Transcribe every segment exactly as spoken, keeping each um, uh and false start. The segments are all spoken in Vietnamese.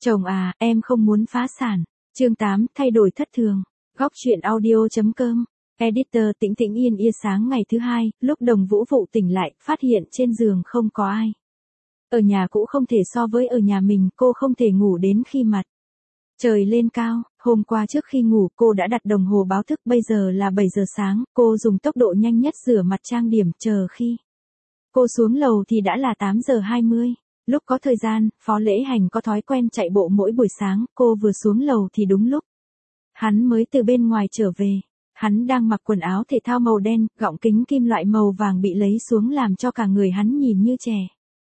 Chồng à, em không muốn phá sản. Chương tám, thay đổi thất thường. Góc truyện audio.com. Editor. Tĩnh tĩnh yên yên sáng ngày thứ hai, lúc Đồng Vũ Vụ tỉnh lại, phát hiện trên giường không có ai. Ở nhà cũ không thể so với ở nhà mình, cô không thể ngủ đến khi mặt trời lên cao. Hôm qua trước khi ngủ cô đã đặt đồng hồ báo thức, bây giờ là bảy giờ sáng, cô dùng tốc độ nhanh nhất rửa mặt trang điểm, chờ khi cô xuống lầu thì đã là tám giờ hai mươi. Lúc có thời gian, Phó Lễ Hành có thói quen chạy bộ mỗi buổi sáng, cô vừa xuống lầu thì đúng lúc hắn mới từ bên ngoài trở về. Hắn đang mặc quần áo thể thao màu đen, gọng kính kim loại màu vàng bị lấy xuống làm cho cả người hắn nhìn như trẻ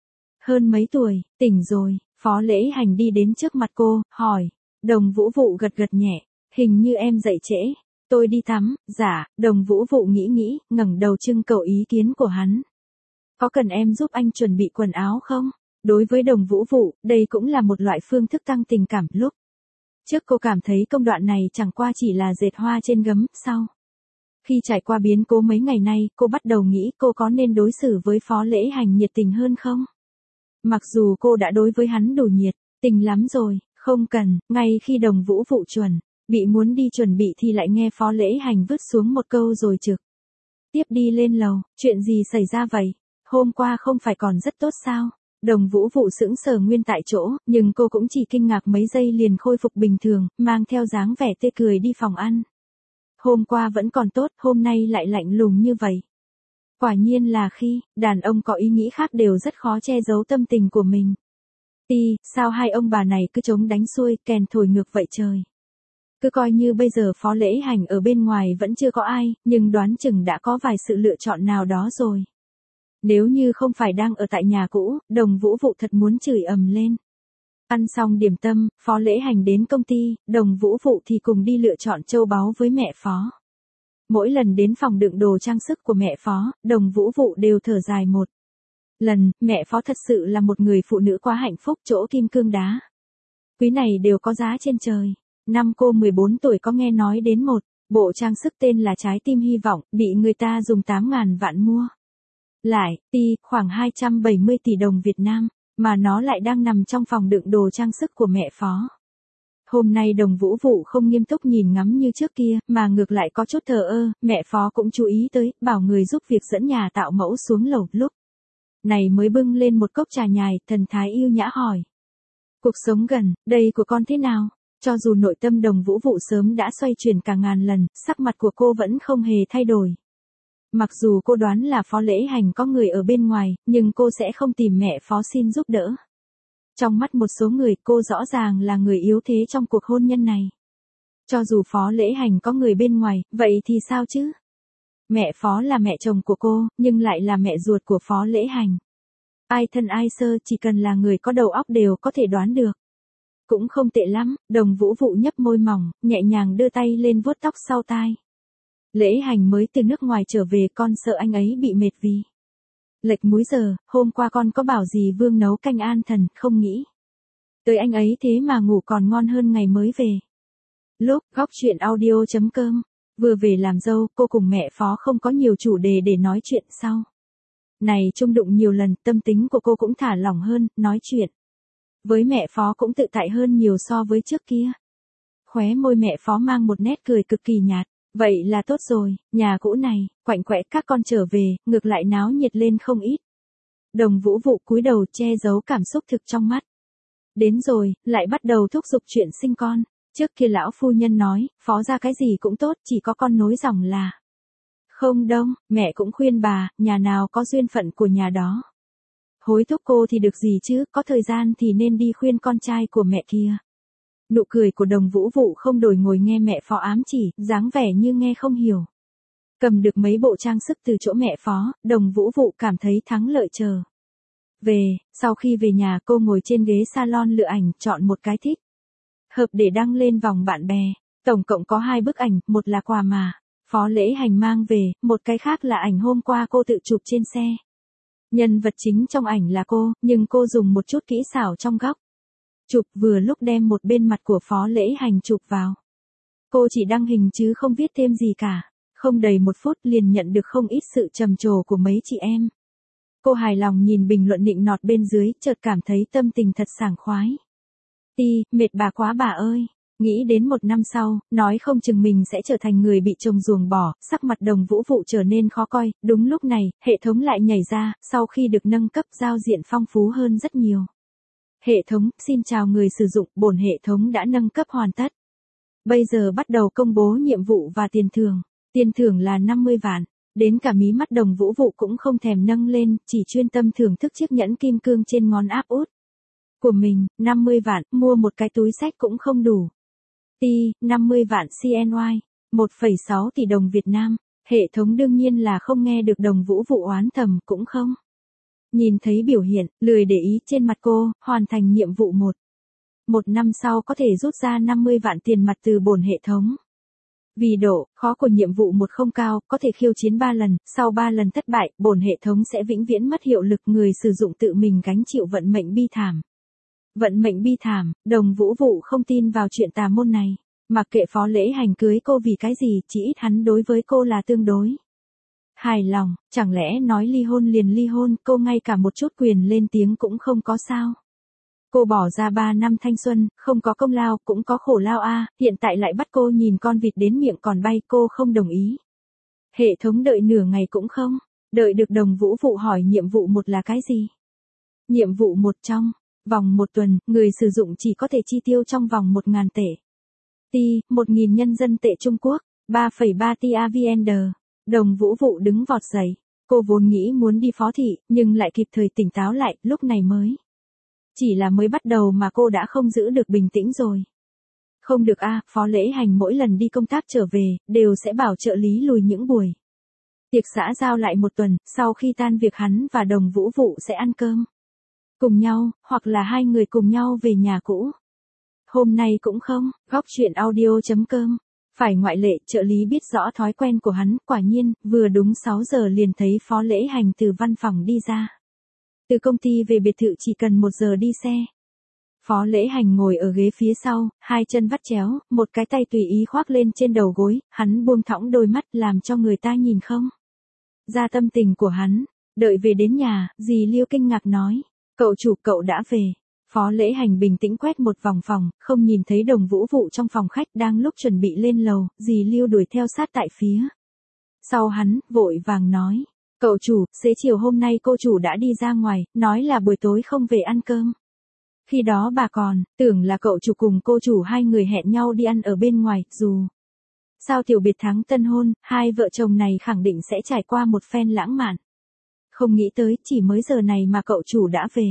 hơn mấy tuổi. Tỉnh rồi, Phó Lễ Hành đi đến trước mặt cô, hỏi. Đồng Vũ Vụ gật gật nhẹ. Hình như em dậy trễ. Tôi đi tắm. Dạ. Đồng Vũ Vụ nghĩ nghĩ, ngẩng đầu trưng cầu ý kiến của hắn. Có cần em giúp anh chuẩn bị quần áo không? Đối với Đồng Vũ Vụ, đây cũng là một loại phương thức tăng tình cảm. Lúc trước cô cảm thấy công đoạn này chẳng qua chỉ là dệt hoa trên gấm, sau khi trải qua biến cố mấy ngày nay, cô bắt đầu nghĩ cô có nên đối xử với Phó Lễ Hành nhiệt tình hơn không? Mặc dù cô đã đối với hắn đủ nhiệt tình lắm rồi. Không cần. Ngay khi Đồng Vũ Vụ chuẩn bị muốn đi chuẩn bị thì lại nghe Phó Lễ Hành vứt xuống một câu rồi trực tiếp đi lên lầu. Chuyện gì xảy ra vậy? Hôm qua không phải còn rất tốt sao? Đồng Vũ Vụ sững sờ nguyên tại chỗ, nhưng cô cũng chỉ kinh ngạc mấy giây liền khôi phục bình thường, mang theo dáng vẻ tươi cười đi phòng ăn. Hôm qua vẫn còn tốt, hôm nay lại lạnh lùng như vậy. Quả nhiên là khi đàn ông có ý nghĩ khác đều rất khó che giấu tâm tình của mình. Ti, sao hai ông bà này cứ chống đánh xuôi, kèn thổi ngược vậy trời. Cứ coi như bây giờ Phó Lễ Hành ở bên ngoài vẫn chưa có ai, nhưng đoán chừng đã có vài sự lựa chọn nào đó rồi. Nếu như không phải đang ở tại nhà cũ, Đồng Vũ Vụ thật muốn chửi ầm lên. Ăn xong điểm tâm, Phó Lễ Hành đến công ty, Đồng Vũ Vụ thì cùng đi lựa chọn châu báu với mẹ Phó. Mỗi lần đến phòng đựng đồ trang sức của mẹ Phó, Đồng Vũ Vụ đều thở dài một lần. Mẹ Phó thật sự là một người phụ nữ quá hạnh phúc, chỗ kim cương đá quý này đều có giá trên trời. Năm cô mười bốn tuổi có nghe nói đến một bộ trang sức tên là Trái Tim Hy Vọng, bị người ta dùng tám ngàn vạn mua lại, ti, khoảng hai trăm bảy mươi tỷ đồng Việt Nam, mà nó lại đang nằm trong phòng đựng đồ trang sức của mẹ Phó. Hôm nay Đồng Vũ Vụ không nghiêm túc nhìn ngắm như trước kia, mà ngược lại có chút thờ ơ. Mẹ Phó cũng chú ý tới, bảo người giúp việc dẫn nhà tạo mẫu xuống lầu. Lúc này mới bưng lên một cốc trà nhài, thần thái yêu nhã hỏi. Cuộc sống gần đây của con thế nào? Cho dù nội tâm Đồng Vũ Vụ sớm đã xoay chuyển cả ngàn lần, sắc mặt của cô vẫn không hề thay đổi. Mặc dù cô đoán là Phó Lễ Hành có người ở bên ngoài, nhưng cô sẽ không tìm mẹ Phó xin giúp đỡ. Trong mắt một số người, cô rõ ràng là người yếu thế trong cuộc hôn nhân này. Cho dù Phó Lễ Hành có người bên ngoài, vậy thì sao chứ? Mẹ Phó là mẹ chồng của cô, nhưng lại là mẹ ruột của Phó Lễ Hành. Ai thân ai sơ, chỉ cần là người có đầu óc đều có thể đoán được. Cũng không tệ lắm. Đồng Vũ Vụ nhấp môi mỏng, nhẹ nhàng đưa tay lên vuốt tóc sau tai. Lễ Hành mới từ nước ngoài trở về, con sợ anh ấy bị mệt vì lệch múi giờ. Hôm qua con có bảo dì Vương nấu canh an thần, không nghĩ tới anh ấy thế mà ngủ còn ngon hơn ngày mới về. Lúc góc truyện audio.com vừa về làm dâu, cô cùng mẹ Phó không có nhiều chủ đề để nói chuyện. Sau này chung đụng nhiều lần, tâm tính của cô cũng thả lỏng hơn, nói chuyện với mẹ Phó cũng tự tại hơn nhiều so với trước kia. Khóe môi mẹ Phó mang một nét cười cực kỳ nhạt. Vậy là tốt rồi, nhà cũ này, quạnh quẽ các con trở về, ngược lại náo nhiệt lên không ít. Đồng Vũ Vụ cúi đầu che giấu cảm xúc thực trong mắt. Đến rồi, lại bắt đầu thúc giục chuyện sinh con. Trước kia lão phu nhân nói, Phó ra cái gì cũng tốt, chỉ có con nối dòng là không đông. Mẹ cũng khuyên bà, nhà nào có duyên phận của nhà đó. Hối thúc cô thì được gì chứ, có thời gian thì nên đi khuyên con trai của mẹ kia. Nụ cười của Đồng Vũ Vụ không đổi, ngồi nghe mẹ Phó ám chỉ, dáng vẻ như nghe không hiểu. Cầm được mấy bộ trang sức từ chỗ mẹ Phó, Đồng Vũ Vụ cảm thấy thắng lợi trở về. Sau khi về nhà, cô ngồi trên ghế salon lựa ảnh, chọn một cái thích hợp để đăng lên vòng bạn bè. Tổng cộng có hai bức ảnh, một là quà mà Phó Lễ Hành mang về, một cái khác là ảnh hôm qua cô tự chụp trên xe. Nhân vật chính trong ảnh là cô, nhưng cô dùng một chút kỹ xảo trong góc chụp, vừa lúc đem một bên mặt của Phó Lễ Hành chụp vào. Cô chỉ đăng hình chứ không viết thêm gì cả. Không đầy một phút liền nhận được không ít sự trầm trồ của mấy chị em. Cô hài lòng nhìn bình luận nịnh nọt bên dưới, chợt cảm thấy tâm tình thật sảng khoái. Ti, mệt bà quá bà ơi. Nghĩ đến một năm sau, nói không chừng mình sẽ trở thành người bị chồng ruồng bỏ, sắc mặt Đồng Vũ Vụ trở nên khó coi, đúng lúc này, hệ thống lại nhảy ra, sau khi được nâng cấp giao diện phong phú hơn rất nhiều. Hệ thống, xin chào người sử dụng, bổn hệ thống đã nâng cấp hoàn tất. Bây giờ bắt đầu công bố nhiệm vụ và tiền thưởng. Tiền thưởng là năm mươi vạn. Đến cả mí mắt Đồng Vũ Vụ cũng không thèm nâng lên, chỉ chuyên tâm thưởng thức chiếc nhẫn kim cương trên ngón áp út của mình, năm mươi vạn, mua một cái túi xách cũng không đủ. Ti, năm mươi vạn xê en i, một phẩy sáu tỷ đồng Việt Nam. Hệ thống đương nhiên là không nghe được Đồng Vũ Vụ oán thầm, cũng không nhìn thấy biểu hiện, lười để ý trên mặt cô, hoàn thành nhiệm vụ một. Một năm sau có thể rút ra năm mươi vạn tiền mặt từ bổn hệ thống. Vì độ khó của nhiệm vụ một không cao, có thể khiêu chiến ba lần, sau ba lần thất bại, bổn hệ thống sẽ vĩnh viễn mất hiệu lực, người sử dụng tự mình gánh chịu vận mệnh bi thảm. Vận mệnh bi thảm, Đồng Vũ Vụ không tin vào chuyện tà môn này. Mặc kệ Phó Lễ Hành cưới cô vì cái gì, chỉ ít hắn đối với cô là tương đối hài lòng, chẳng lẽ nói ly hôn liền ly hôn, cô ngay cả một chút quyền lên tiếng cũng không có sao. Cô bỏ ra ba năm thanh xuân, không có công lao, cũng có khổ lao a, hiện tại lại bắt cô nhìn con vịt đến miệng còn bay, cô không đồng ý. Hệ thống đợi nửa ngày cũng không, đợi được Đồng Vũ Vụ hỏi nhiệm vụ một là cái gì. Nhiệm vụ một trong vòng một tuần, người sử dụng chỉ có thể chi tiêu trong vòng một nghìn tệ. Ti, một nghìn nhân dân tệ Trung Quốc, ba phẩy ba ti a vê en đê. Đồng Vũ Vụ đứng vọt dậy. Cô vốn nghĩ muốn đi phó thị, nhưng lại kịp thời tỉnh táo lại, lúc này mới. Chỉ là mới bắt đầu mà cô đã không giữ được bình tĩnh rồi. Không được a, Phó Lễ Hành mỗi lần đi công tác trở về, đều sẽ bảo trợ lý lùi những buổi tiệc xã giao lại một tuần, sau khi tan việc hắn và Đồng Vũ Vụ sẽ ăn cơm cùng nhau, hoặc là hai người cùng nhau về nhà cũ. Hôm nay cũng không, góc chuyện audio chấm com. Phải ngoại lệ, trợ lý biết rõ thói quen của hắn, quả nhiên, vừa đúng sáu giờ liền thấy Phó Lễ Hành từ văn phòng đi ra. Từ công ty về biệt thự chỉ cần một giờ đi xe. Phó Lễ Hành ngồi ở ghế phía sau, hai chân vắt chéo, một cái tay tùy ý khoác lên trên đầu gối, hắn buông thõng đôi mắt làm cho người ta nhìn không ra tâm tình của hắn. Đợi về đến nhà, dì Liêu kinh ngạc nói, cậu chủ cậu đã về. Phó Lễ Hành bình tĩnh quét một vòng phòng, không nhìn thấy Đồng Vũ Vụ trong phòng khách, đang lúc chuẩn bị lên lầu, dì Liêu đuổi theo sát tại phía sau hắn, vội vàng nói, cậu chủ, xế chiều hôm nay cô chủ đã đi ra ngoài, nói là buổi tối không về ăn cơm. Khi đó bà còn tưởng là cậu chủ cùng cô chủ hai người hẹn nhau đi ăn ở bên ngoài, dù sao tiểu biệt thắng tân hôn, hai vợ chồng này khẳng định sẽ trải qua một phen lãng mạn. Không nghĩ tới, chỉ mới giờ này mà cậu chủ đã về.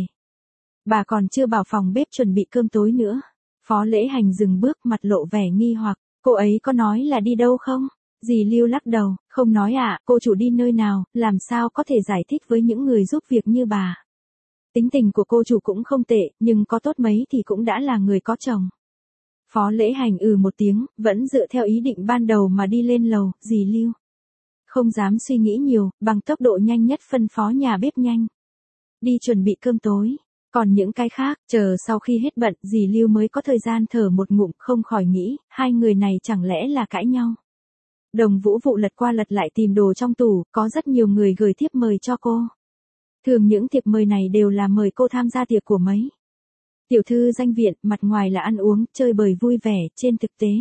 Bà còn chưa vào phòng bếp chuẩn bị cơm tối nữa. Phó Lễ Hành dừng bước, mặt lộ vẻ nghi hoặc, cô ấy có nói là đi đâu không? Dì Liêu lắc đầu, không nói ạ, à, cô chủ đi nơi nào, làm sao có thể giải thích với những người giúp việc như bà. Tính tình của cô chủ cũng không tệ, nhưng có tốt mấy thì cũng đã là người có chồng. Phó Lễ Hành ừ một tiếng, vẫn dựa theo ý định ban đầu mà đi lên lầu, dì Liêu không dám suy nghĩ nhiều, bằng tốc độ nhanh nhất phân phó nhà bếp nhanh đi chuẩn bị cơm tối. Còn những cái khác, chờ sau khi hết bận, dì Liêu mới có thời gian thở một ngụm, không khỏi nghĩ, hai người này chẳng lẽ là cãi nhau. Đồng Vũ Vụ lật qua lật lại tìm đồ trong tủ, có rất nhiều người gửi thiếp mời cho cô. Thường những thiệp mời này đều là mời cô tham gia tiệc của mấy tiểu thư danh viện, mặt ngoài là ăn uống, chơi bời vui vẻ, trên thực tế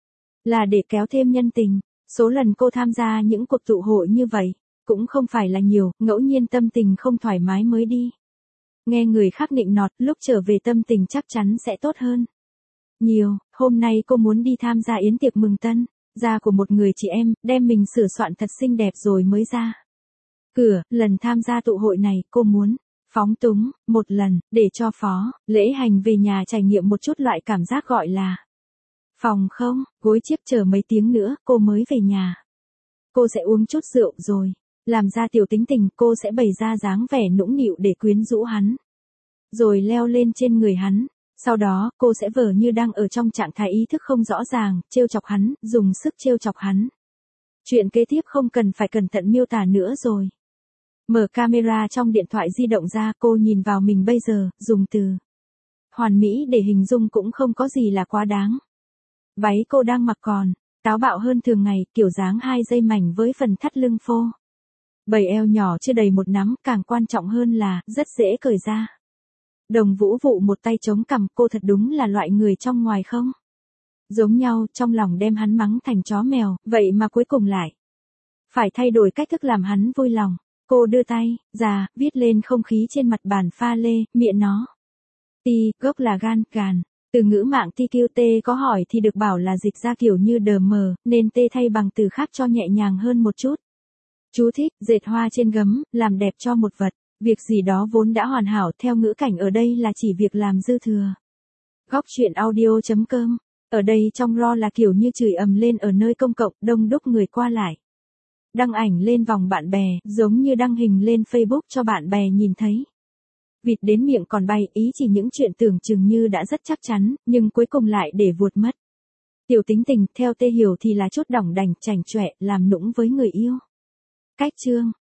là để kéo thêm nhân tình. Số lần cô tham gia những cuộc tụ hội như vậy, cũng không phải là nhiều, ngẫu nhiên tâm tình không thoải mái mới đi. Nghe người khác nịnh nọt, lúc trở về tâm tình chắc chắn sẽ tốt hơn nhiều. Hôm nay cô muốn đi tham gia yến tiệc mừng tân gia của một người chị em, đem mình sửa soạn thật xinh đẹp rồi mới ra cửa. Lần tham gia tụ hội này, cô muốn phóng túng một lần, để cho Phó Lễ Hành về nhà trải nghiệm một chút loại cảm giác gọi là phòng không, gối chiếc, chờ mấy tiếng nữa, cô mới về nhà. Cô sẽ uống chút rượu rồi làm ra tiểu tính tình, cô sẽ bày ra dáng vẻ nũng nịu để quyến rũ hắn. Rồi leo lên trên người hắn. Sau đó, cô sẽ vờ như đang ở trong trạng thái ý thức không rõ ràng, trêu chọc hắn, dùng sức trêu chọc hắn. Chuyện kế tiếp không cần phải cẩn thận miêu tả nữa rồi. Mở camera trong điện thoại di động ra, cô nhìn vào mình bây giờ, dùng từ hoàn mỹ để hình dung cũng không có gì là quá đáng. Váy cô đang mặc còn táo bạo hơn thường ngày, kiểu dáng hai dây mảnh với phần thắt lưng phô. Bầy eo nhỏ chưa đầy một nắm, càng quan trọng hơn là rất dễ cởi ra. Đồng Vũ Vụ một tay chống cằm, cô thật đúng là loại người trong ngoài không giống nhau, trong lòng đem hắn mắng thành chó mèo, vậy mà cuối cùng lại phải thay đổi cách thức làm hắn vui lòng. Cô đưa tay ra, viết lên không khí trên mặt bàn pha lê, miệng nó. Ti, gốc là gan, gàn. Từ ngữ mạng ti kiu tê có hỏi thì được bảo là dịch ra kiểu như đờ mờ, nên tê thay bằng từ khác cho nhẹ nhàng hơn một chút. Chú thích, dệt hoa trên gấm, làm đẹp cho một vật. Việc gì đó vốn đã hoàn hảo, theo ngữ cảnh ở đây là chỉ việc làm dư thừa. Góc truyện audio chấm com. Ở đây trong ro là kiểu như chửi ầm lên ở nơi công cộng, đông đúc người qua lại. Đăng ảnh lên vòng bạn bè, giống như đăng hình lên Facebook cho bạn bè nhìn thấy. Vịt đến miệng còn bay, ý chỉ những chuyện tưởng chừng như đã rất chắc chắn, nhưng cuối cùng lại để vuột mất. Tiểu tính tình, theo Tê hiểu thì là chút đỏng đành, chảnh chọe, làm nũng với người yêu. Cách chương